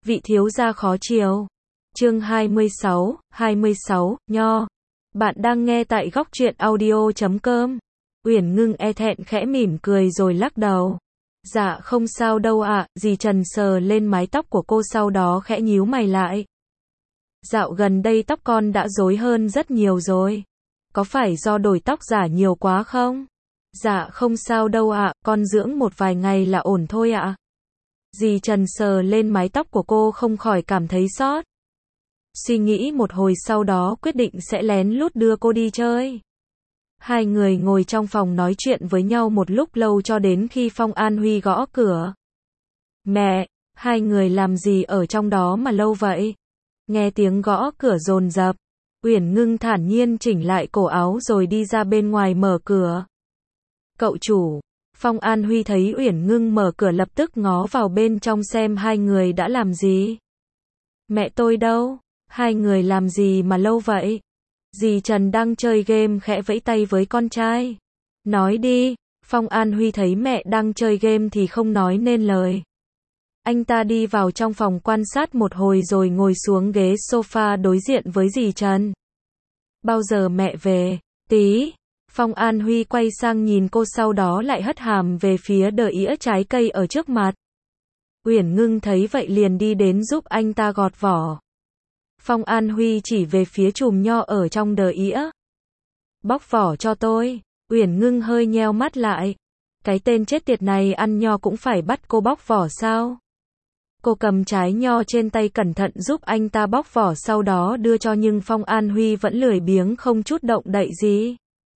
vị thiếu gia khó chiều. Chương 26, Nho. Bạn đang nghe tại góc truyện audio.com. Uyển Ngưng e thẹn khẽ mỉm cười rồi lắc đầu. Dạ không sao đâu ạ, dì Trần sờ lên mái tóc của cô sau đó khẽ nhíu mày lại. Dạo gần đây tóc con đã rối hơn rất nhiều rồi. Có phải do đổi tóc giả nhiều quá không? Dạ không sao đâu ạ, con dưỡng một vài ngày là ổn thôi ạ. Dì Trần sờ lên mái tóc của cô không khỏi cảm thấy xót. Suy nghĩ một hồi sau đó quyết định sẽ lén lút đưa cô đi chơi. Hai người ngồi trong phòng nói chuyện với nhau một lúc lâu cho đến khi Phong An Huy gõ cửa. Mẹ, hai người làm gì ở trong đó mà lâu vậy? Nghe tiếng gõ cửa dồn dập, Uyển Ngưng thản nhiên chỉnh lại cổ áo rồi đi ra bên ngoài mở cửa. Cậu chủ. Phong An Huy thấy Uyển Ngưng mở cửa lập tức ngó vào bên trong xem hai người đã làm gì. Mẹ tôi đâu? Hai người làm gì mà lâu vậy? Dì Trần đang chơi game khẽ vẫy tay với con trai. Nói đi. Phong An Huy thấy mẹ đang chơi game thì không nói nên lời. Anh ta đi vào trong phòng quan sát một hồi rồi ngồi xuống ghế sofa đối diện với dì Trần. Bao giờ mẹ về? Tí. Phong An Huy quay sang nhìn cô sau đó lại hất hàm về phía đờ ĩa trái cây ở trước mặt. Uyển Ngưng thấy vậy liền đi đến giúp anh ta gọt vỏ. Phong An Huy chỉ về phía chùm nho ở trong đờ ĩa. Bóc vỏ cho tôi. Uyển Ngưng hơi nheo mắt lại. Cái tên chết tiệt này ăn nho cũng phải bắt cô bóc vỏ sao? Cô cầm trái nho trên tay cẩn thận giúp anh ta bóc vỏ sau đó đưa cho nhưng Phong An Huy vẫn lười biếng không chút động đậy gì.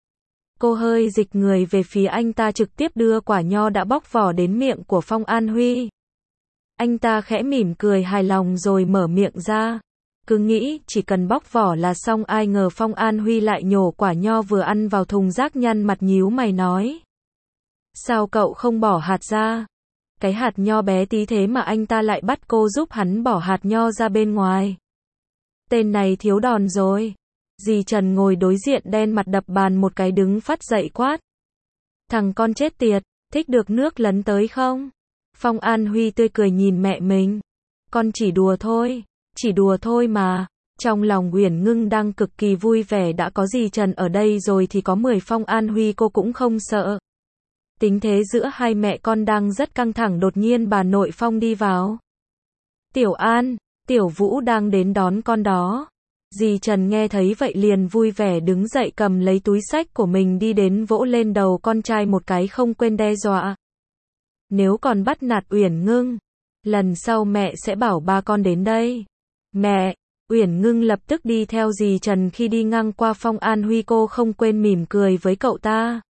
Cô hơi dịch người về phía anh ta trực tiếp đưa quả nho đã bóc vỏ đến miệng của Phong An Huy. Anh ta khẽ mỉm cười hài lòng rồi mở miệng ra. Cứ nghĩ chỉ cần bóc vỏ là xong ai ngờ Phong An Huy lại nhổ quả nho vừa ăn vào thùng rác nhăn mặt nhíu mày nói. Sao cậu không bỏ hạt ra? Cái hạt nho bé tí thế mà anh ta lại bắt cô giúp hắn bỏ hạt nho ra bên ngoài. Tên này thiếu đòn rồi. Dì Trần ngồi đối diện đen mặt đập bàn một cái đứng phát dậy quát. Thằng con chết tiệt, thích được nước lấn tới không? Phong An Huy tươi cười nhìn mẹ mình. Con chỉ đùa thôi mà. Trong lòng Uyển Ngưng đang cực kỳ vui vẻ đã có dì Trần ở đây rồi thì có 10 Phong An Huy cô cũng không sợ. Tình thế giữa hai mẹ con đang rất căng thẳng đột nhiên bà nội Phong đi vào. Tiểu An, Tiểu Vũ đang đến đón con đó. Dì Trần nghe thấy vậy liền vui vẻ đứng dậy cầm lấy túi xách của mình đi đến vỗ lên đầu con trai một cái không quên đe dọa. Nếu còn bắt nạt Uyển Ngưng, lần sau mẹ sẽ bảo ba con đến đây. Mẹ, Uyển Ngưng lập tức đi theo dì Trần khi đi ngang qua Phong An Huy cô không quên mỉm cười với cậu ta.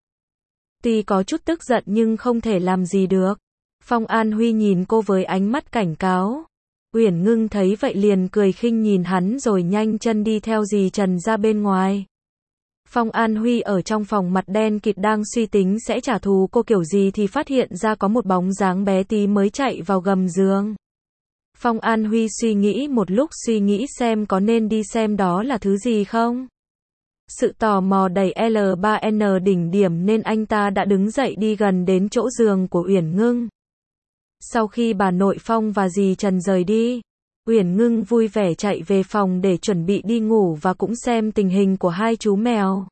Tuy có chút tức giận nhưng không thể làm gì được. Phong An Huy nhìn cô với ánh mắt cảnh cáo. Uyển Ngưng thấy vậy liền cười khinh nhìn hắn rồi nhanh chân đi theo dì Trần ra bên ngoài. Phong An Huy ở trong phòng mặt đen kịt đang suy tính sẽ trả thù cô kiểu gì thì phát hiện ra có một bóng dáng bé tí mới chạy vào gầm giường. Phong An Huy suy nghĩ một lúc suy nghĩ xem có nên đi xem đó là thứ gì không. Sự tò mò đẩy L3N đỉnh điểm nên anh ta đã đứng dậy đi gần đến chỗ giường của Uyển Ngưng. Sau khi bà nội Phong và dì Trần rời đi, Uyển Ngưng vui vẻ chạy về phòng để chuẩn bị đi ngủ và cũng xem tình hình của hai chú mèo.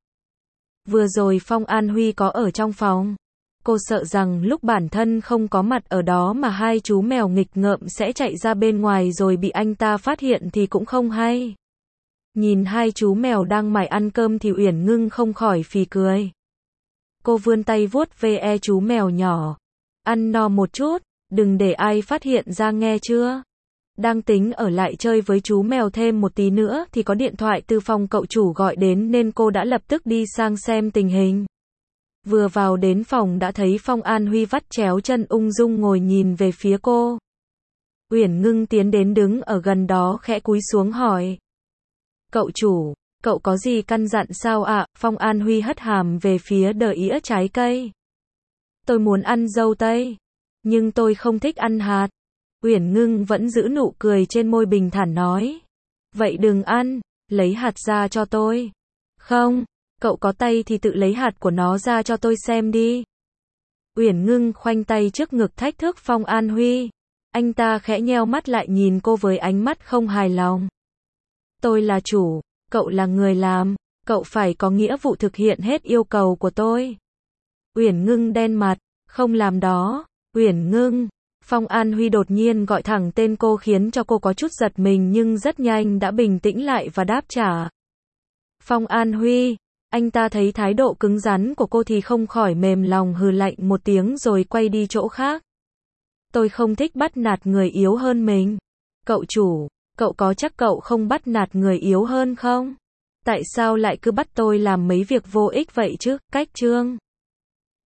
Vừa rồi Phong An Huy có ở trong phòng. Cô sợ rằng lúc bản thân không có mặt ở đó mà hai chú mèo nghịch ngợm sẽ chạy ra bên ngoài rồi bị anh ta phát hiện thì cũng không hay. Nhìn hai chú mèo đang mải ăn cơm thì Uyển Ngưng không khỏi phì cười. Cô vươn tay vuốt ve chú mèo nhỏ. Ăn no một chút, đừng để ai phát hiện ra nghe chưa? Đang tính ở lại chơi với chú mèo thêm một tí nữa thì có điện thoại từ phòng cậu chủ gọi đến nên cô đã lập tức đi sang xem tình hình. Vừa vào đến phòng đã thấy Phong An Huy vắt chéo chân ung dung ngồi nhìn về phía cô. Uyển Ngưng tiến đến đứng ở gần đó khẽ cúi xuống hỏi. Cậu chủ, cậu có gì căn dặn sao ạ? Phong An Huy hất hàm về phía đờ ĩa trái cây. Tôi muốn ăn dâu tây, nhưng tôi không thích ăn hạt. Uyển Ngưng vẫn giữ nụ cười trên môi bình thản nói. Vậy đừng ăn, lấy hạt ra cho tôi. Không, cậu có tay thì tự lấy hạt của nó ra cho tôi xem đi. Uyển Ngưng khoanh tay trước ngực thách thức Phong An Huy. Anh ta khẽ nheo mắt lại nhìn cô với ánh mắt không hài lòng. Tôi là chủ, cậu là người làm, cậu phải có nghĩa vụ thực hiện hết yêu cầu của tôi. Uyển Ngưng đen mặt, không làm đó. Uyển Ngưng. Phong An Huy đột nhiên gọi thẳng tên cô khiến cho cô có chút giật mình nhưng rất nhanh đã bình tĩnh lại và đáp trả. Phong An Huy. Anh ta thấy thái độ cứng rắn của cô thì không khỏi mềm lòng hừ lạnh một tiếng rồi quay đi chỗ khác. Tôi không thích bắt nạt người yếu hơn mình. Cậu chủ, cậu có chắc cậu không bắt nạt người yếu hơn không? Tại sao lại cứ bắt tôi làm mấy việc vô ích vậy chứ? Cách chương